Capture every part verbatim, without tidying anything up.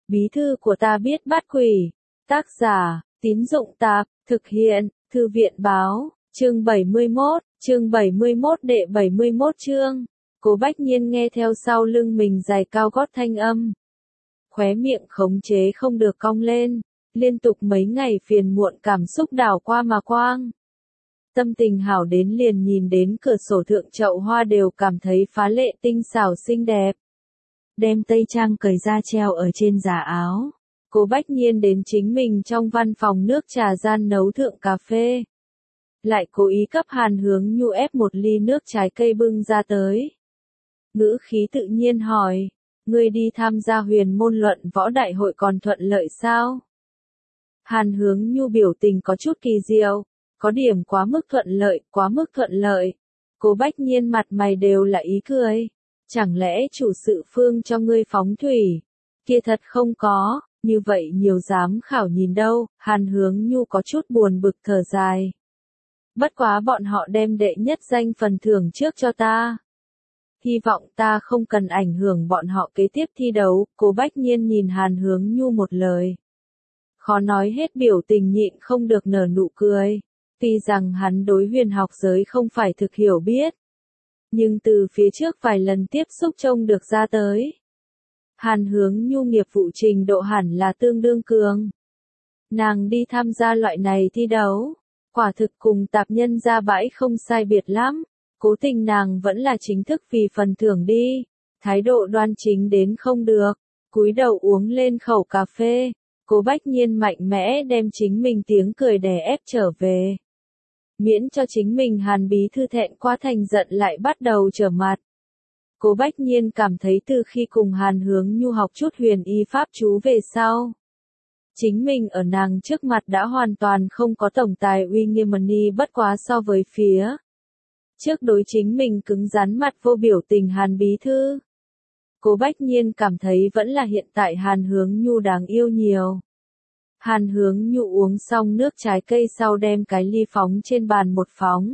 Bí thư của ta biết bắt quỷ. Tác giả, Tín Dụng Tạp, thực hiện, Thư viện Báo, chương bảy mươi mốt, chương bảy mươi mốt đệ bảy mươi mốt chương. Cố Bách Nhiên nghe theo sau lưng mình giày cao gót thanh âm. Khóe miệng khống chế không được cong lên, liên tục mấy ngày phiền muộn cảm xúc đảo qua mà quang. Tâm tình hảo đến liền nhìn đến cửa sổ thượng chậu hoa đều cảm thấy phá lệ tinh xảo xinh đẹp. Đem tây trang cởi ra treo ở trên giá áo. Cố Bách Nhiên đến chính mình trong văn phòng nước trà gian nấu thượng cà phê. Lại cố ý cấp Hàn Hướng Nhu ép một ly nước trái cây bưng ra tới. Ngữ khí tự nhiên hỏi, ngươi đi tham gia huyền môn luận võ đại hội còn thuận lợi sao? Hàn Hướng Nhu biểu tình có chút kỳ diệu, có điểm quá mức thuận lợi, quá mức thuận lợi. Cố Bách Nhiên mặt mày đều là ý cười. Chẳng lẽ chủ sự Phương cho ngươi phóng thủy? Kia thật không có, như vậy nhiều giám khảo nhìn đâu, Hàn Hướng Nhu có chút buồn bực thở dài. Bất quá bọn họ đem đệ nhất danh phần thưởng trước cho ta. Hy vọng ta không cần ảnh hưởng bọn họ kế tiếp thi đấu, Cố Bách Nhiên nhìn Hàn Hướng Nhu một lời. Khó nói hết biểu tình nhịn không được nở nụ cười. Tuy rằng hắn đối huyền học giới không phải thực hiểu biết. Nhưng từ phía trước vài lần tiếp xúc trông được ra tới. Hàn Hướng Nhu nghiệp vụ trình độ hẳn là tương đương cường. Nàng đi tham gia loại này thi đấu. Quả thực cùng tạp nhân ra bãi không sai biệt lắm. Cố tình nàng vẫn là chính thức vì phần thưởng đi. Thái độ đoan chính đến không được. Cúi đầu uống lên khẩu cà phê. Cố Bách Nhiên mạnh mẽ đem chính mình tiếng cười đè ép trở về. Miễn cho chính mình Hàn bí thư thẹn quá thành giận lại bắt đầu trở mặt. Cố Bách Nhiên cảm thấy từ khi cùng Hàn Hướng Nhu học chút huyền y pháp chú về sau. Chính mình ở nàng trước mặt đã hoàn toàn không có tổng tài uy nghiêm ni bất quá so với phía. Trước đối chính mình cứng rắn mặt vô biểu tình Hàn bí thư. Cố Bách Nhiên cảm thấy vẫn là hiện tại Hàn Hướng Nhu đáng yêu nhiều. Hàn Hướng Nhu uống xong nước trái cây sau đem cái ly phóng trên bàn một phóng.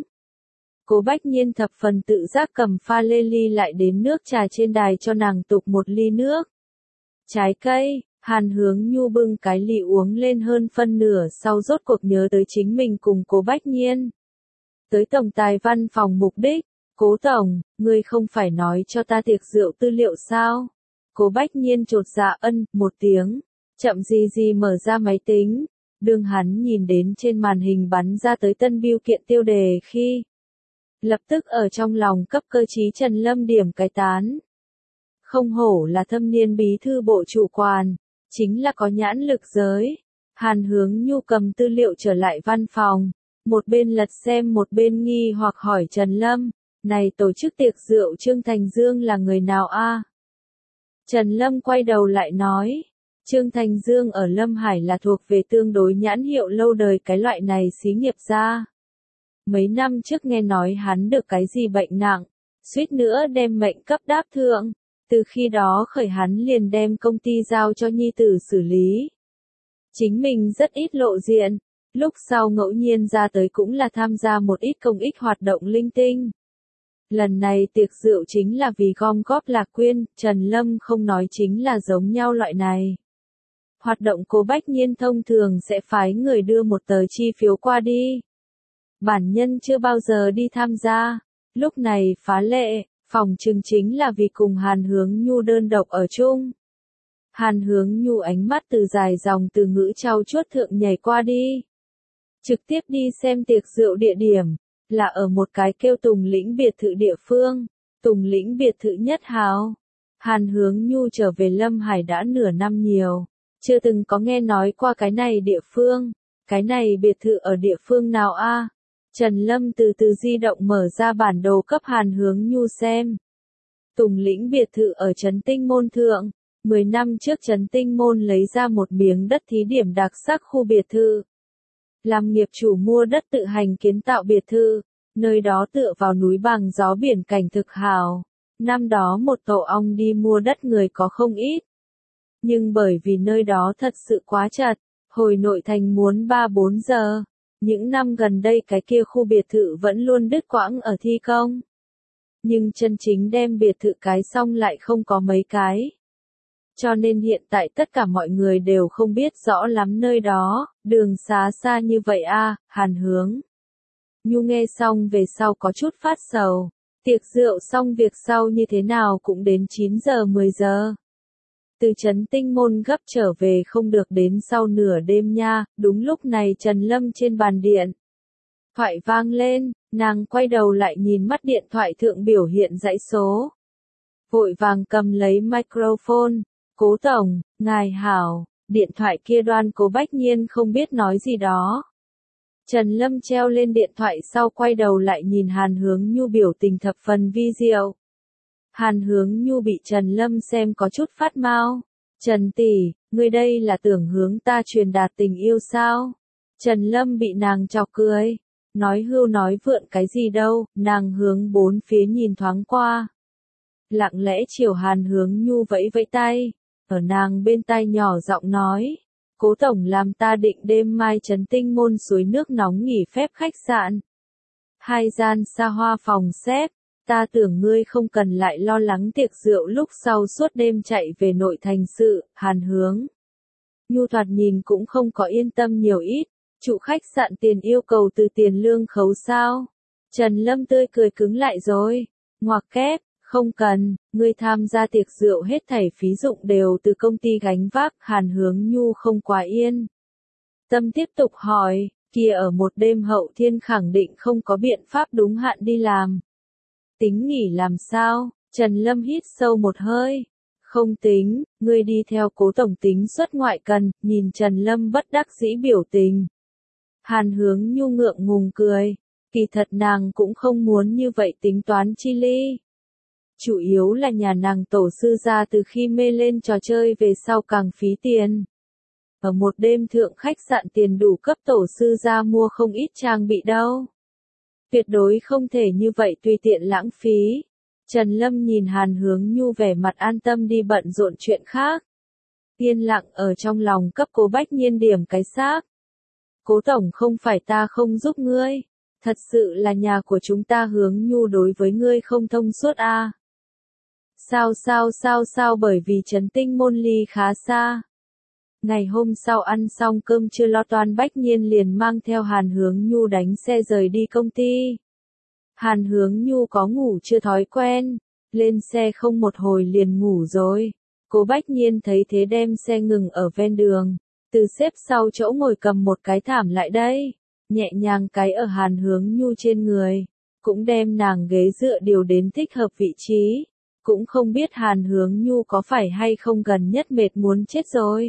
Cố Bách Nhiên thập phần tự giác cầm pha lê ly lại đến nước trà trên đài cho nàng tục một ly nước. Trái cây, Hàn Hướng Nhu bưng cái ly uống lên hơn phân nửa sau rốt cuộc nhớ tới chính mình cùng Cố Bách Nhiên. Tới tổng tài văn phòng mục đích, Cố tổng, ngươi không phải nói cho ta tiệc rượu tư liệu sao? Cố Bách Nhiên chột dạ ân, một tiếng. Chậm gì gì mở ra máy tính, đương hắn nhìn đến trên màn hình bắn ra tới tân biêu kiện tiêu đề khi. Lập tức ở trong lòng cấp cơ trí Trần Lâm điểm cái tán. Không hổ là thâm niên bí thư bộ chủ quản, chính là có nhãn lực giới. Hàn Hướng Nhu cầm tư liệu trở lại văn phòng, một bên lật xem một bên nghi hoặc hỏi Trần Lâm, này tổ chức tiệc rượu Trương Thành Dương là người nào a? Trần Lâm quay đầu lại nói. Trương Thành Dương ở Lâm Hải là thuộc về tương đối nhãn hiệu lâu đời cái loại này xí nghiệp ra. Mấy năm trước nghe nói hắn được cái gì bệnh nặng, suýt nữa đem mệnh cấp đáp thượng. Từ khi đó khởi hắn liền đem công ty giao cho nhi tử xử lý. Chính mình rất ít lộ diện, lúc sau ngẫu nhiên ra tới cũng là tham gia một ít công ích hoạt động linh tinh. Lần này tiệc rượu chính là vì gom góp lạc quyên, Trần Lâm không nói chính là giống nhau loại này. Hoạt động Cố Bách Nhiên thông thường sẽ phái người đưa một tờ chi phiếu qua đi. Bản nhân chưa bao giờ đi tham gia, lúc này phá lệ, phòng trừng chính là vì cùng Hàn Hướng Nhu đơn độc ở chung. Hàn Hướng Nhu ánh mắt từ dài dòng từ ngữ trau chuốt thượng nhảy qua đi. Trực tiếp đi xem tiệc rượu địa điểm, là ở một cái kêu Tùng Lĩnh biệt thự địa phương, Tùng Lĩnh biệt thự nhất hào. Hàn Hướng Nhu trở về Lâm Hải đã nửa năm nhiều. Chưa từng có nghe nói qua cái này địa phương, cái này biệt thự ở địa phương nào a? Trần Lâm từ từ di động mở ra bản đồ cấp Hàn Hướng Nhu xem. Tùng Lĩnh biệt thự ở Trấn Tinh Môn thượng, mười năm trước Trấn Tinh Môn lấy ra một miếng đất thí điểm đặc sắc khu biệt thự. Làm nghiệp chủ mua đất tự hành kiến tạo biệt thự, nơi đó tựa vào núi bằng gió biển cảnh thực hào. Năm đó một tổ ong đi mua đất người có không ít. Nhưng bởi vì nơi đó thật sự quá chật, hồi nội thành muốn ba bốn giờ. Những năm gần đây cái kia khu biệt thự vẫn luôn đứt quãng ở thi công. Nhưng chân chính đem biệt thự cái xong lại không có mấy cái. Cho nên hiện tại tất cả mọi người đều không biết rõ lắm nơi đó, đường xá xa như vậy a. Hàn Hướng Nhu nghe xong về sau có chút phát sầu. Tiệc rượu xong việc sau như thế nào cũng đến chín giờ mười giờ. Từ Trấn Tinh Môn gấp trở về không được đến sau nửa đêm nha, đúng lúc này Trần Lâm trên bàn điện. Thoại vang lên, nàng quay đầu lại nhìn mắt điện thoại thượng biểu hiện dãy số. Vội vàng cầm lấy microphone, Cố Tổng, ngài hảo, điện thoại kia đoan Cố Bách Nhiên không biết nói gì đó. Trần Lâm treo lên điện thoại sau quay đầu lại nhìn Hàn Hướng Nhu biểu tình thập phần vi diệu. Hàn Hướng Nhu bị Trần Lâm xem có chút phát mau. Trần tỷ, ngươi đây là tưởng hướng ta truyền đạt tình yêu sao? Trần Lâm bị nàng chọc cười. Nói hưu nói vượn cái gì đâu, nàng hướng bốn phía nhìn thoáng qua. Lặng lẽ chiều Hàn Hướng Nhu vẫy vẫy tay. Ở nàng bên tai nhỏ giọng nói. Cố Tổng làm ta định đêm mai Trấn Tinh Môn suối nước nóng nghỉ phép khách sạn. Hai gian xa hoa phòng xếp. Ta tưởng ngươi không cần lại lo lắng tiệc rượu lúc sau suốt đêm chạy về nội thành sự. Hàn Hướng Nhu thoạt nhìn cũng không có yên tâm nhiều ít. Chủ khách sạn tiền yêu cầu từ tiền lương khấu sao? Trần Lâm tươi cười cứng lại rồi. Ngoặc kép, không cần, ngươi tham gia tiệc rượu hết thảy phí dụng đều từ công ty gánh vác. Hàn Hướng Nhu không quá yên. Tâm tiếp tục hỏi, kia ở một đêm Hậu Thiên khẳng định không có biện pháp đúng hạn đi làm. Tính nghỉ làm sao? Trần Lâm hít sâu một hơi. Không tính, ngươi đi theo Cố Tổng tính xuất ngoại cần, nhìn Trần Lâm bất đắc dĩ biểu tình. Hàn Hướng Nhu ngượng ngùng cười. Kỳ thật nàng cũng không muốn như vậy tính toán chi ly. Chủ yếu là nhà nàng tổ sư gia từ khi mê lên trò chơi về sau càng phí tiền. Ở một đêm thượng khách sạn tiền đủ cấp tổ sư gia mua không ít trang bị đâu. Tuyệt đối không thể như vậy tùy tiện lãng phí. Trần Lâm nhìn Hàn Hướng Nhu vẻ mặt an tâm đi bận rộn chuyện khác. Yên lặng ở trong lòng cấp Cố Bách Nhiên điểm cái xác. Cố Tổng không phải ta không giúp ngươi. Thật sự là nhà của chúng ta Hướng Nhu đối với ngươi không thông suốt a. À. Sao sao sao sao bởi vì Trấn Tinh Môn ly khá xa. Ngày hôm sau ăn xong cơm trưa lo toan Bách Nhiên liền mang theo Hàn Hướng Nhu đánh xe rời đi công ty. Hàn Hướng Nhu có ngủ chưa thói quen, lên xe không một hồi liền ngủ rồi. Cố Bách Nhiên thấy thế đem xe ngừng ở ven đường, từ xếp sau chỗ ngồi cầm một cái thảm lại đây, nhẹ nhàng cái ở Hàn Hướng Nhu trên người, cũng đem nàng ghế dựa điều đến thích hợp vị trí, cũng không biết Hàn Hướng Nhu có phải hay không gần nhất mệt muốn chết rồi.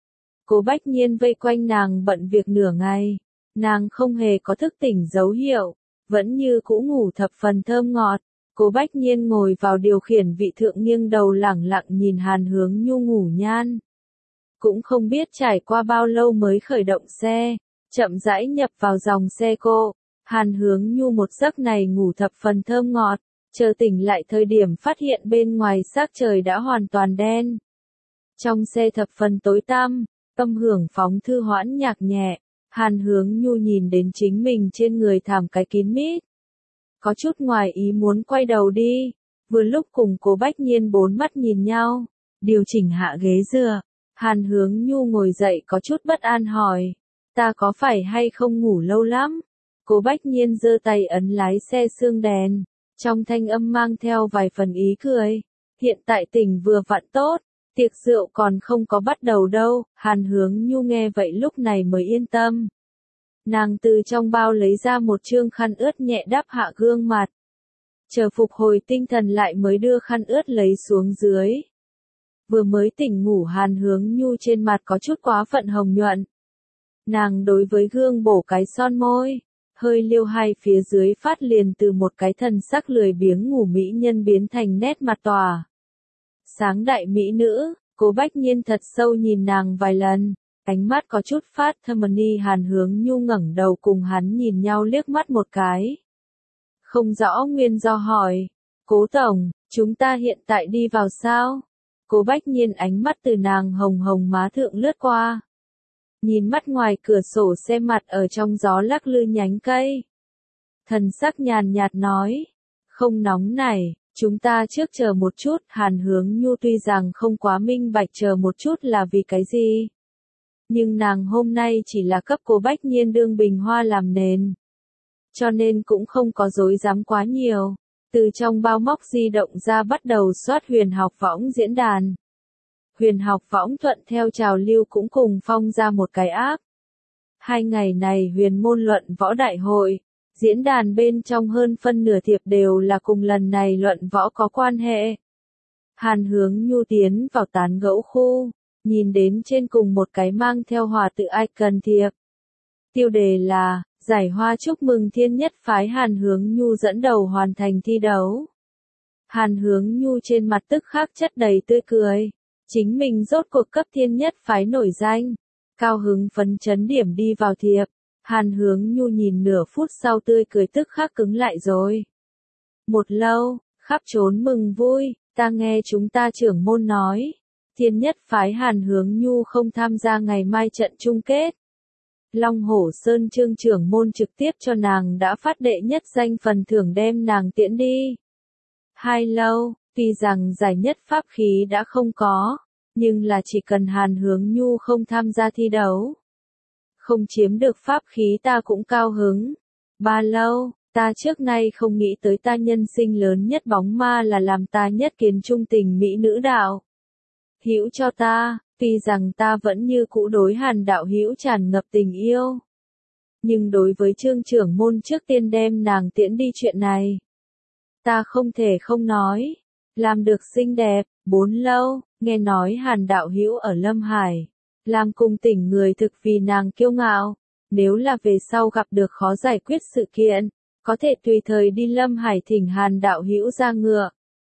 Cố Bách Nhiên vây quanh nàng bận việc nửa ngày, nàng không hề có thức tỉnh dấu hiệu, vẫn như cũ ngủ thập phần thơm ngọt. Cố Bách Nhiên ngồi vào điều khiển vị thượng nghiêng đầu lẳng lặng nhìn Hàn Hướng Nhu ngủ nhan. Cũng không biết trải qua bao lâu mới khởi động xe, chậm rãi nhập vào dòng xe cô. Hàn Hướng Nhu một giấc này ngủ thập phần thơm ngọt, chờ tỉnh lại thời điểm phát hiện bên ngoài sắc trời đã hoàn toàn đen. Trong xe thập phần tối tăm, âm hưởng phóng thư hoãn nhạc nhẹ, Hàn Hướng Nhu nhìn đến chính mình trên người thảm cái kín mít. Có chút ngoài ý muốn quay đầu đi, vừa lúc cùng Cố Bách Nhiên bốn mắt nhìn nhau, điều chỉnh hạ ghế dựa, Hàn Hướng Nhu ngồi dậy có chút bất an hỏi, ta có phải hay không ngủ lâu lắm? Cố Bách Nhiên giơ tay ấn lái xe sương đèn, trong thanh âm mang theo vài phần ý cười, hiện tại tỉnh vừa vặn tốt, tiệc rượu còn không có bắt đầu đâu. Hàn Hướng Nhu nghe vậy lúc này mới yên tâm. Nàng từ trong bao lấy ra một trương khăn ướt nhẹ đắp hạ gương mặt. Chờ phục hồi tinh thần lại mới đưa khăn ướt lấy xuống dưới. Vừa mới tỉnh ngủ Hàn Hướng Nhu trên mặt có chút quá phận hồng nhuận. Nàng đối với gương bổ cái son môi, hơi liêu hai phía dưới phát liền từ một cái thần sắc lười biếng ngủ mỹ nhân biến thành nét mặt tỏa sáng đại mỹ nữ. Cố Bách Nhiên thật sâu nhìn nàng vài lần, ánh mắt có chút phát thâm. Hàn Hướng Nhu ngẩng đầu cùng hắn nhìn nhau liếc mắt một cái. Không rõ nguyên do hỏi, Cố Tổng, chúng ta hiện tại đi vào sao? Cố Bách Nhiên ánh mắt từ nàng hồng hồng má thượng lướt qua. Nhìn mắt ngoài cửa sổ xe mặt ở trong gió lắc lư nhánh cây. Thần sắc nhàn nhạt nói, không nóng này, Chúng ta trước chờ một chút, Hàn Hướng Nhu tuy rằng không quá minh bạch chờ một chút là vì cái gì. Nhưng nàng hôm nay chỉ là cấp Cố Bách Nhiên đương bình hoa làm nền. Cho nên cũng không có dối dám quá nhiều. Từ trong bao móc di động ra bắt đầu soát huyền học võng diễn đàn. Huyền học võng thuận theo trào lưu cũng cùng phong ra một cái app. Hai ngày này huyền môn luận võ đại hội, diễn đàn bên trong hơn phân nửa thiệp đều là cùng lần này luận võ có quan hệ. Hàn Hướng Nhu tiến vào tán gẫu khu, nhìn đến trên cùng một cái mang theo hòa tự icon thiệp. Tiêu đề là, giải hoa chúc mừng thiên nhất phái Hàn Hướng Nhu dẫn đầu hoàn thành thi đấu. Hàn Hướng Nhu trên mặt tức khắc chất đầy tươi cười. Chính mình rốt cuộc cấp thiên nhất phái nổi danh. Cao hứng phấn chấn điểm đi vào thiệp. Hàn Hướng Nhu nhìn nửa phút sau tươi cười tức khắc cứng lại rồi. Một lâu, khắp trốn mừng vui, ta nghe chúng ta trưởng môn nói. Thiên nhất phái Hàn Hướng Nhu không tham gia ngày mai trận chung kết. Long Hổ Sơn Trương trưởng môn trực tiếp cho nàng đã phát đệ nhất danh phần thưởng đem nàng tiễn đi. Hai lâu, tuy rằng giải nhất pháp khí đã không có, nhưng là chỉ cần Hàn Hướng Nhu không tham gia thi đấu. Không chiếm được pháp khí ta cũng cao hứng. Ba lâu, ta trước nay không nghĩ tới ta nhân sinh lớn nhất bóng ma là làm ta nhất kiến trung tình mỹ nữ đạo. Hữu cho ta, tuy rằng ta vẫn như cũ đối Hàn đạo hữu tràn ngập tình yêu. Nhưng đối với Trương trưởng môn trước tiên đem nàng tiễn đi chuyện này. Ta không thể không nói. Làm được xinh đẹp, bốn lâu, nghe nói Hàn đạo hữu ở Lâm Hải. Làm cùng tỉnh người thực vì nàng kiêu ngạo. Nếu là về sau gặp được khó giải quyết sự kiện, có thể tùy thời đi Lâm Hải thỉnh Hàn đạo hữu ra ngựa.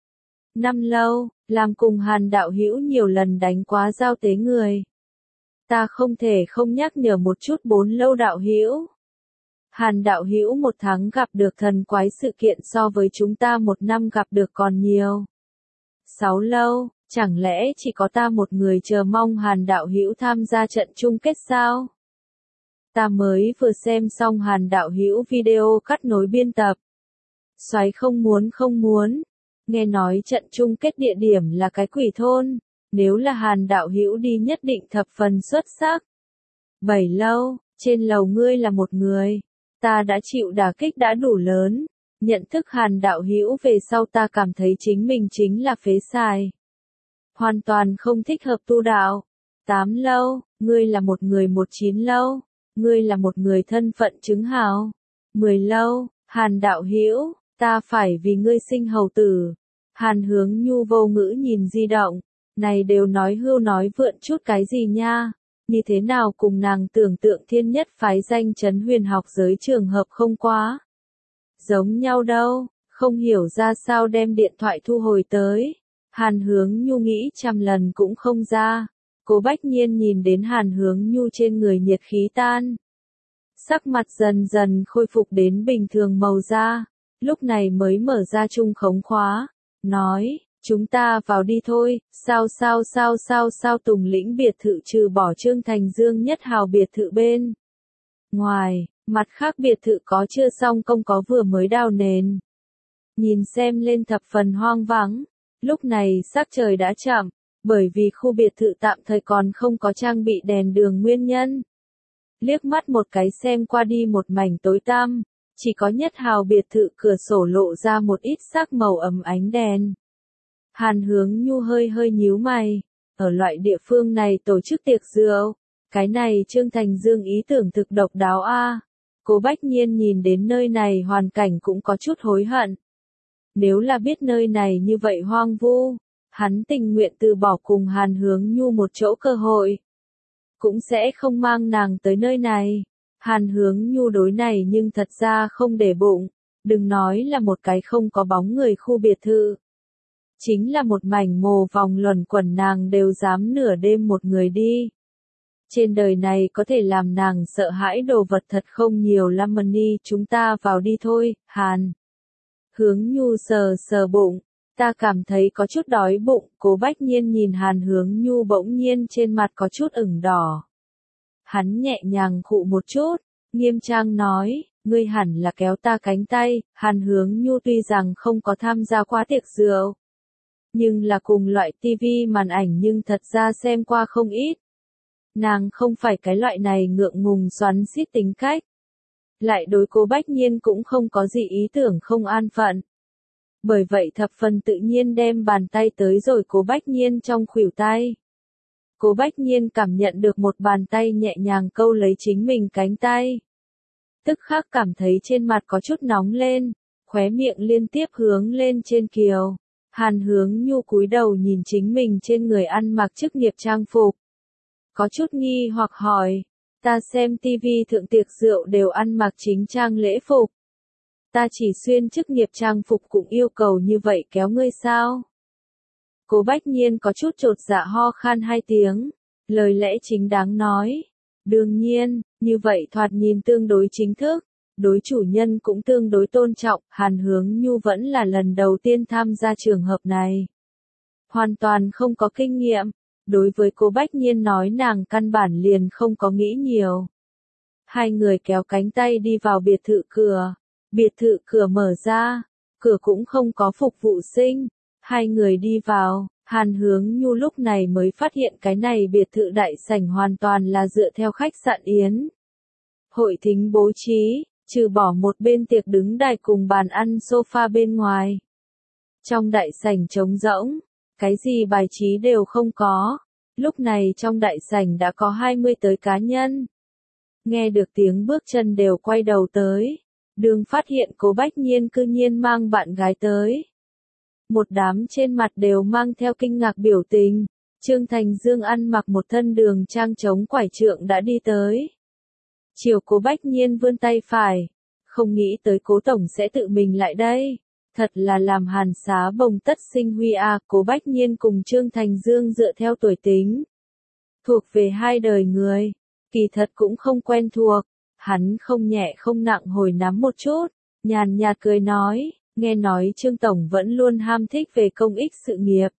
Năm lâu, làm cùng Hàn đạo hữu nhiều lần đánh quá giao tế người. Ta không thể không nhắc nhở một chút bốn lâu đạo hữu. Hàn đạo hữu một tháng gặp được thần quái sự kiện so với chúng ta một năm gặp được còn nhiều. Sáu lâu, chẳng lẽ chỉ có ta một người chờ mong Hàn đạo hữu tham gia trận chung kết sao? Ta mới vừa xem xong Hàn đạo hữu video cắt nối biên tập. Soái không muốn không muốn. Nghe nói trận chung kết địa điểm là cái quỷ thôn, nếu là Hàn đạo hữu đi nhất định thập phần xuất sắc. Bảy lâu, trên lầu ngươi là một người, ta đã chịu đả kích đã đủ lớn, nhận thức Hàn đạo hữu về sau ta cảm thấy chính mình chính là phế xài. Hoàn toàn không thích hợp tu đạo. Tám lâu, ngươi là một người một chín lâu, ngươi là một người thân phận chứng hào. Mười lâu, Hàn đạo hữu, ta phải vì ngươi sinh hầu tử. Hàn Hướng Nhu vô ngữ nhìn di động, này đều nói hưu nói vượn chút cái gì nha, như thế nào cùng nàng tưởng tượng thiên nhất phái danh chấn huyền học giới trường hợp không quá. Giống nhau đâu, không hiểu ra sao đem điện thoại thu hồi tới. Hàn Hướng Nhu nghĩ trăm lần cũng không ra. Cố Bách Nhiên nhìn đến Hàn Hướng Nhu trên người nhiệt khí tan. Sắc mặt dần dần khôi phục đến bình thường màu da, lúc này mới mở ra trung khống khóa, nói, chúng ta vào đi thôi, sao sao sao sao sao Tùng Lĩnh biệt thự trừ bỏ Trương Thành Dương nhất hào biệt thự bên. Ngoài, mặt khác biệt thự có chưa xong công có vừa mới đào nền. Nhìn xem lên thập phần hoang vắng, lúc này sắc trời đã chậm, bởi vì khu biệt thự tạm thời còn không có trang bị đèn đường nguyên nhân. Liếc mắt một cái xem qua đi một mảnh tối tăm, chỉ có nhất hào biệt thự cửa sổ lộ ra một ít sắc màu ấm ánh đèn. Hàn Hướng Nhu hơi hơi nhíu mày, ở loại địa phương này tổ chức tiệc rượu, cái này Trương Thành Dương ý tưởng thực độc đáo a. Cố Bách Nhiên nhìn đến nơi này hoàn cảnh cũng có chút hối hận. Nếu là biết nơi này như vậy hoang vu, hắn tình nguyện từ bỏ cùng Hàn Hướng Nhu một chỗ cơ hội. Cũng sẽ không mang nàng tới nơi này. Hàn Hướng Nhu đối này nhưng thật ra không để bụng, đừng nói là một cái không có bóng người khu biệt thự. Chính là một mảnh mồ vòng luẩn quẩn nàng đều dám nửa đêm một người đi. Trên đời này có thể làm nàng sợ hãi đồ vật thật không nhiều lắm Mani, chúng ta vào đi thôi, Hàn. Hướng Nhu sờ sờ bụng, ta cảm thấy có chút đói bụng, Cố Bách Nhiên nhìn Hàn Hướng Nhu bỗng nhiên trên mặt có chút ửng đỏ. Hắn nhẹ nhàng khụ một chút, nghiêm trang nói, ngươi hẳn là kéo ta cánh tay. Hàn Hướng Nhu tuy rằng không có tham gia qua tiệc rượu, nhưng là cùng loại tivi màn ảnh nhưng thật ra xem qua không ít. Nàng không phải cái loại này ngượng ngùng xoắn xít tính cách. Lại đối Cố Bách Nhiên cũng không có gì ý tưởng không an phận. Bởi vậy thập phần tự nhiên đem bàn tay tới rồi Cố Bách Nhiên trong khuỷu tay. Cố Bách Nhiên cảm nhận được một bàn tay nhẹ nhàng câu lấy chính mình cánh tay. Tức khắc cảm thấy trên mặt có chút nóng lên, khóe miệng liên tiếp hướng lên trên kiều. Hàn Hướng Nhu cúi đầu nhìn chính mình trên người ăn mặc chức nghiệp trang phục. Có chút nghi hoặc hỏi, ta xem tivi thượng tiệc rượu đều ăn mặc chính trang lễ phục. Ta chỉ xuyên chức nghiệp trang phục cũng yêu cầu như vậy kéo ngươi sao? Cố Bách Nhiên có chút chột dạ ho khan hai tiếng, lời lẽ chính đáng nói. Đương nhiên, như vậy thoạt nhìn tương đối chính thức, đối chủ nhân cũng tương đối tôn trọng. Hàn Hướng Nhu vẫn là lần đầu tiên tham gia trường hợp này. Hoàn toàn không có kinh nghiệm, đối với Cố Bách Nhiên nói nàng căn bản liền không có nghĩ nhiều. Hai người kéo cánh tay đi vào biệt thự cửa. Biệt thự cửa mở ra, cửa cũng không có phục vụ sinh. Hai người đi vào, Hàn Hướng Nhu lúc này mới phát hiện cái này biệt thự đại sảnh hoàn toàn là dựa theo khách sạn Yến hội thính bố trí, trừ bỏ một bên tiệc đứng đài cùng bàn ăn sofa bên ngoài. Trong đại sảnh trống rỗng, cái gì bài trí đều không có. Lúc này trong đại sảnh đã có hai mươi tới cá nhân. Nghe được tiếng bước chân đều quay đầu tới. Đường phát hiện Cố Bách Nhiên cư nhiên mang bạn gái tới. Một đám trên mặt đều mang theo kinh ngạc biểu tình. Trương Thành Dương ăn mặc một thân đường trang chống quải trượng đã đi tới. Chiều Cố Bách Nhiên vươn tay phải. Không nghĩ tới Cố Tổng sẽ tự mình lại đây. Thật là làm hàn xá bồng tất sinh huy à. Cố Bách Nhiên cùng Trương Thành Dương dựa theo tuổi tính. Thuộc về hai đời người. Kỳ thật cũng không quen thuộc. Hắn không nhẹ không nặng hồi nắm một chút, nhàn nhạt cười nói, nghe nói Trương Tổng vẫn luôn ham thích về công ích sự nghiệp.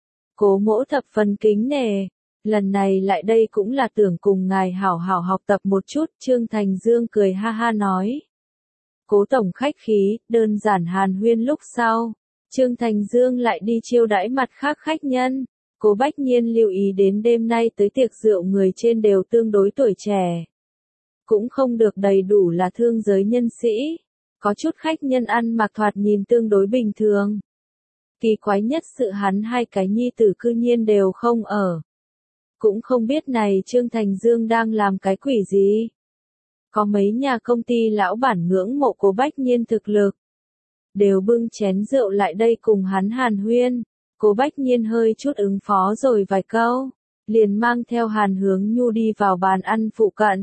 Cố mỗ thập phần kính nể, lần này lại đây cũng là tưởng cùng ngài hảo hảo học tập một chút. Trương Thành Dương cười ha ha nói. Cố Tổng khách khí, đơn giản hàn huyên lúc sau. Trương Thành Dương lại đi chiêu đãi mặt khác khách nhân. Cố Bách Nhiên lưu ý đến đêm nay tới tiệc rượu người trên đều tương đối tuổi trẻ. Cũng không được đầy đủ là thương giới nhân sĩ. Có chút khách nhân ăn mặc thoạt nhìn tương đối bình thường. Kỳ quái nhất sự hắn hai cái nhi tử cư nhiên đều không ở. Cũng không biết này Trương Thành Dương đang làm cái quỷ gì. Có mấy nhà công ty lão bản ngưỡng mộ Cố Bách Nhiên thực lực. Đều bưng chén rượu lại đây cùng hắn hàn huyên. Cố Bách Nhiên hơi chút ứng phó rồi vài câu. Liền mang theo Hàn Hướng Nhu đi vào bàn ăn phụ cận.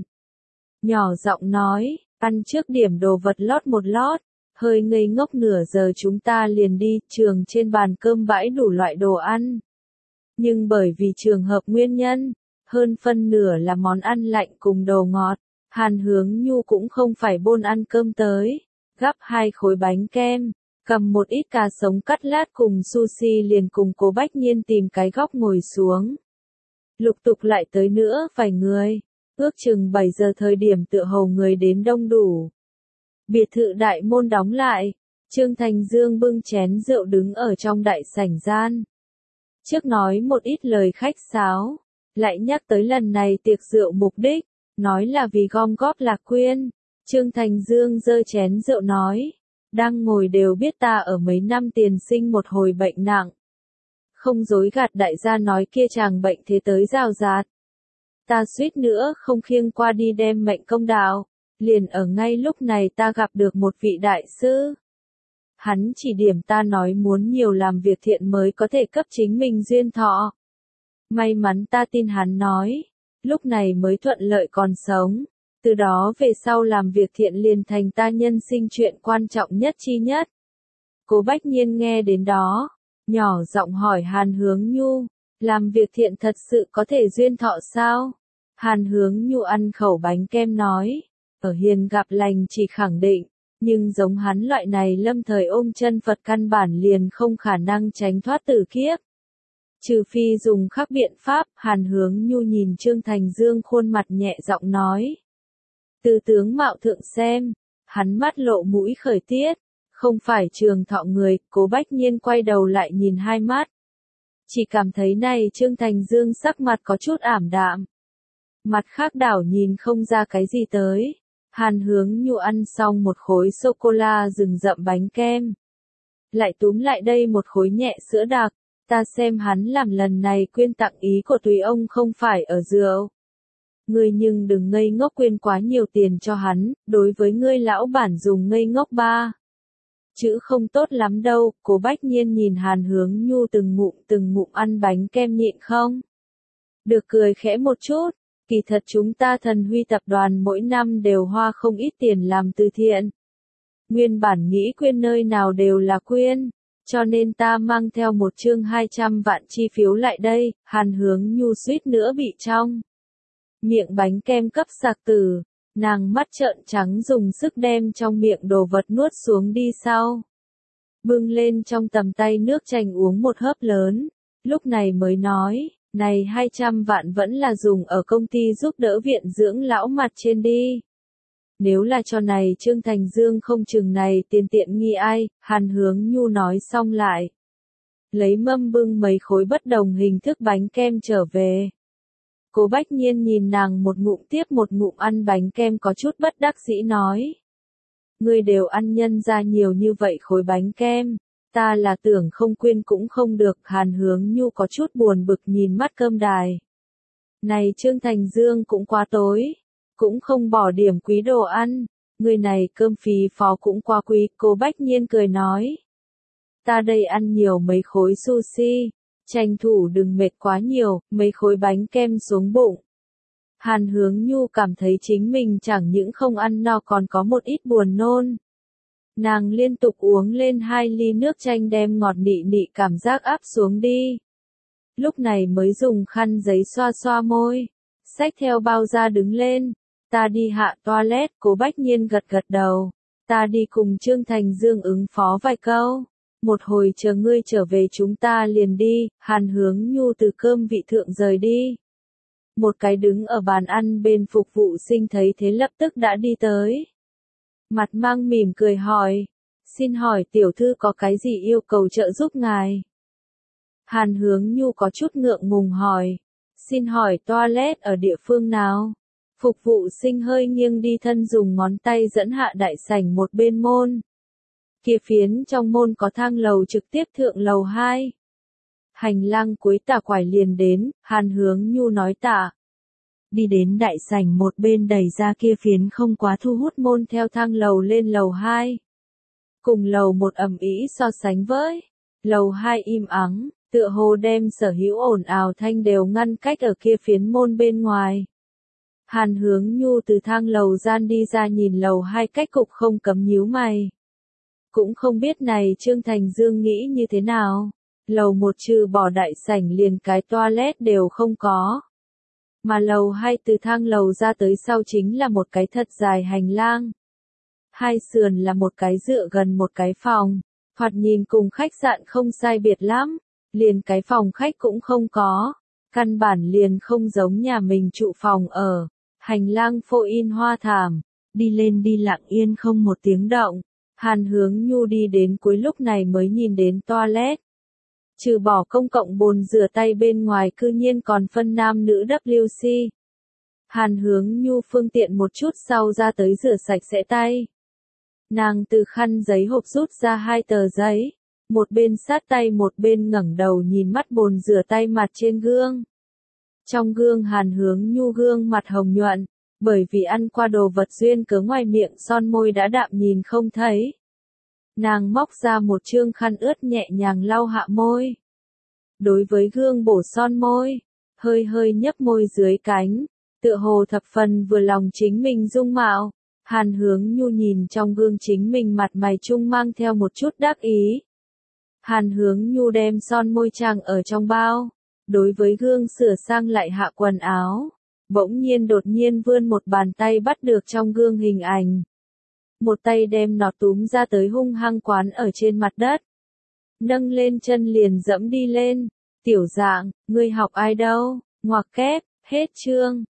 Nhỏ giọng nói, ăn trước điểm đồ vật lót một lót, hơi ngây ngốc nửa giờ chúng ta liền đi. Trường trên bàn cơm bãi đủ loại đồ ăn. Nhưng bởi vì trường hợp nguyên nhân, hơn phân nửa là món ăn lạnh cùng đồ ngọt, Hàn Hướng Nhu cũng không phải bôn ăn cơm tới, gắp hai khối bánh kem, cầm một ít cà sống cắt lát cùng sushi liền cùng Cố Bách Nhiên tìm cái góc ngồi xuống. Lục tục lại tới nữa vài người. Ước chừng bảy giờ thời điểm tựa hồ người đến đông đủ. Biệt thự đại môn đóng lại, Trương Thành Dương bưng chén rượu đứng ở trong đại sảnh gian. Trước nói một ít lời khách sáo, lại nhắc tới lần này tiệc rượu mục đích, nói là vì gom góp lạc quyên. Trương Thành Dương giơ chén rượu nói, đang ngồi đều biết ta ở mấy năm tiền sinh một hồi bệnh nặng. Không dối gạt đại gia nói kia chàng bệnh thế tới rào rạt. Ta suýt nữa không khiêng qua đi đem mệnh công đạo, liền ở ngay lúc này ta gặp được một vị đại sư. Hắn chỉ điểm ta nói muốn nhiều làm việc thiện mới có thể cấp chính mình duyên thọ. May mắn ta tin hắn nói, lúc này mới thuận lợi còn sống, từ đó về sau làm việc thiện liền thành ta nhân sinh chuyện quan trọng nhất chi nhất. Cố Bách Nhiên nghe đến đó, nhỏ giọng hỏi Hàn Hướng Nhu, làm việc thiện thật sự có thể duyên thọ sao? Hàn Hướng Nhu ăn khẩu bánh kem nói, ở hiền gặp lành chỉ khẳng định, nhưng giống hắn loại này lâm thời ôm chân Phật căn bản liền không khả năng tránh thoát tử kiếp. Trừ phi dùng khác biện pháp. Hàn Hướng Nhu nhìn Trương Thành Dương khuôn mặt nhẹ giọng nói. Từ tướng mạo thượng xem, Hắn mắt lộ mũi khởi tiết. Không phải Trường Thọ người, Cố Bách Nhiên quay đầu lại nhìn hai mắt. Chỉ cảm thấy này Trương Thành Dương sắc mặt có chút ảm đạm. Mặt khác đảo nhìn không ra cái gì tới. Hàn Hướng Nhu ăn xong một khối sô-cô-la rừng rậm bánh kem. Lại túm lại đây một khối nhẹ sữa đặc. Ta xem hắn làm lần này quyên tặng ý của tùy ông không phải ở rượu. Ngươi nhưng đừng ngây ngốc quyên quá nhiều tiền cho hắn, đối với ngươi lão bản dùng ngây ngốc ba. Chữ không tốt lắm đâu, Cố Bách Nhiên nhìn Hàn Hướng Nhu từng ngụm từng ngụm ăn bánh kem nhịn không. Được cười khẽ một chút, kỳ thật chúng ta Thần Huy tập đoàn mỗi năm đều hoa không ít tiền làm từ thiện. Nguyên bản nghĩ quyên nơi nào đều là quyên, cho nên ta mang theo một chương hai trăm vạn chi phiếu lại đây, Hàn Hướng Nhu suýt nữa bị trong miệng bánh kem cấp sạc tử. Nàng mắt trợn trắng dùng sức đem trong miệng đồ vật nuốt xuống đi sau. Bưng lên trong tầm tay nước chanh uống một hớp lớn, lúc này mới nói, này hai trăm vạn vẫn là dùng ở công ty giúp đỡ viện dưỡng lão mặt trên đi. Nếu là cho này Trương Thành Dương không chừng này tiền tiện nghi ai, Hàn Hướng Nhu nói xong lại. Lấy mâm bưng mấy khối bất đồng hình thức bánh kem trở về. Cố Bách Nhiên nhìn nàng một ngụm tiếp một ngụm ăn bánh kem có chút bất đắc dĩ nói. Ngươi đều ăn nhân ra nhiều như vậy khối bánh kem, ta là tưởng không quyên cũng không được. Hàn Hướng Nhu có chút buồn bực nhìn mắt cơm đài. Này Trương Thành Dương cũng quá tối, cũng không bỏ điểm quý đồ ăn, người này cơm phí phó cũng quá quý. Cố Bách Nhiên cười nói. Ta đây ăn nhiều mấy khối sushi. Tranh thủ đừng mệt quá nhiều, mấy khối bánh kem xuống bụng. Hàn Hướng Nhu cảm thấy chính mình chẳng những không ăn no còn có một ít buồn nôn. Nàng liên tục uống lên hai ly nước chanh đem ngọt nị nị cảm giác áp xuống đi. Lúc này mới dùng khăn giấy xoa xoa môi, xách theo bao ra đứng lên. Ta đi hạ toilet, Cố Bách Nhiên gật gật đầu. Ta đi cùng Trương Thành Dương ứng phó vài câu. Một hồi chờ ngươi trở về chúng ta liền đi. Hàn Hướng Nhu từ cơm vị thượng rời đi. Một cái đứng ở bàn ăn bên phục vụ sinh thấy thế lập tức đã đi tới. Mặt mang mỉm cười hỏi. Xin hỏi tiểu thư có cái gì yêu cầu trợ giúp ngài? Hàn Hướng Nhu có chút ngượng ngùng hỏi. Xin hỏi toilet ở địa phương nào? Phục vụ sinh hơi nghiêng đi thân dùng ngón tay dẫn hạ đại sảnh một bên môn. Kia phiến trong môn có thang lầu trực tiếp thượng lầu hai. Hành lang cuối tả quải liền đến, Hàn Hướng Nhu nói tạ. Đi đến đại sảnh một bên đẩy ra kia phiến không quá thu hút môn theo thang lầu lên lầu hai. Cùng lầu một ầm ĩ so sánh với. Lầu hai im ắng, tựa hồ đem sở hữu ồn ào thanh đều ngăn cách ở kia phiến môn bên ngoài. Hàn Hướng Nhu từ thang lầu gian đi ra nhìn lầu hai cách cục không cấm nhíu mày. Cũng không biết này Trương Thành Dương nghĩ như thế nào. Lầu một trừ bỏ đại sảnh liền cái toilet đều không có. Mà lầu hai từ thang lầu ra tới sau chính là một cái thật dài hành lang. Hai sườn là một cái dựa gần một cái phòng. Thoạt nhìn cùng khách sạn không sai biệt lắm. Liền cái phòng khách cũng không có. Căn bản liền không giống nhà mình trụ phòng ở. Hành lang phô in hoa thảm. Đi lên đi lặng yên không một tiếng động. Hàn Hướng Nhu đi đến cuối lúc này mới nhìn đến toilet. Trừ bỏ công cộng bồn rửa tay bên ngoài cư nhiên còn phân nam nữ W C. Hàn Hướng Nhu phương tiện một chút sau ra tới rửa sạch sẽ tay. Nàng từ khăn giấy hộp rút ra hai tờ giấy. Một bên sát tay một bên ngẩng đầu nhìn mắt bồn rửa tay mặt trên gương. Trong gương Hàn Hướng Nhu gương mặt hồng nhuận. Bởi vì ăn qua đồ vật duyên cớ ngoài miệng son môi đã đạm nhìn không thấy. Nàng móc ra một trương khăn ướt nhẹ nhàng lau hạ môi. Đối với gương bổ son môi, hơi hơi nhấp môi dưới cánh, tựa hồ thập phần vừa lòng chính mình dung mạo. Hàn Hướng Nhu nhìn trong gương chính mình mặt mày trung mang theo một chút đắc ý. Hàn Hướng Nhu đem son môi trang ở trong bao, đối với gương sửa sang lại hạ quần áo. Bỗng nhiên đột nhiên vươn một bàn tay bắt được trong gương hình ảnh. Một tay đem nó túm ra tới hung hăng quán ở trên mặt đất. Nâng lên chân liền dẫm đi lên. Tiểu Dạng, ngươi học ai đâu? Ngoặc kép, hết chương.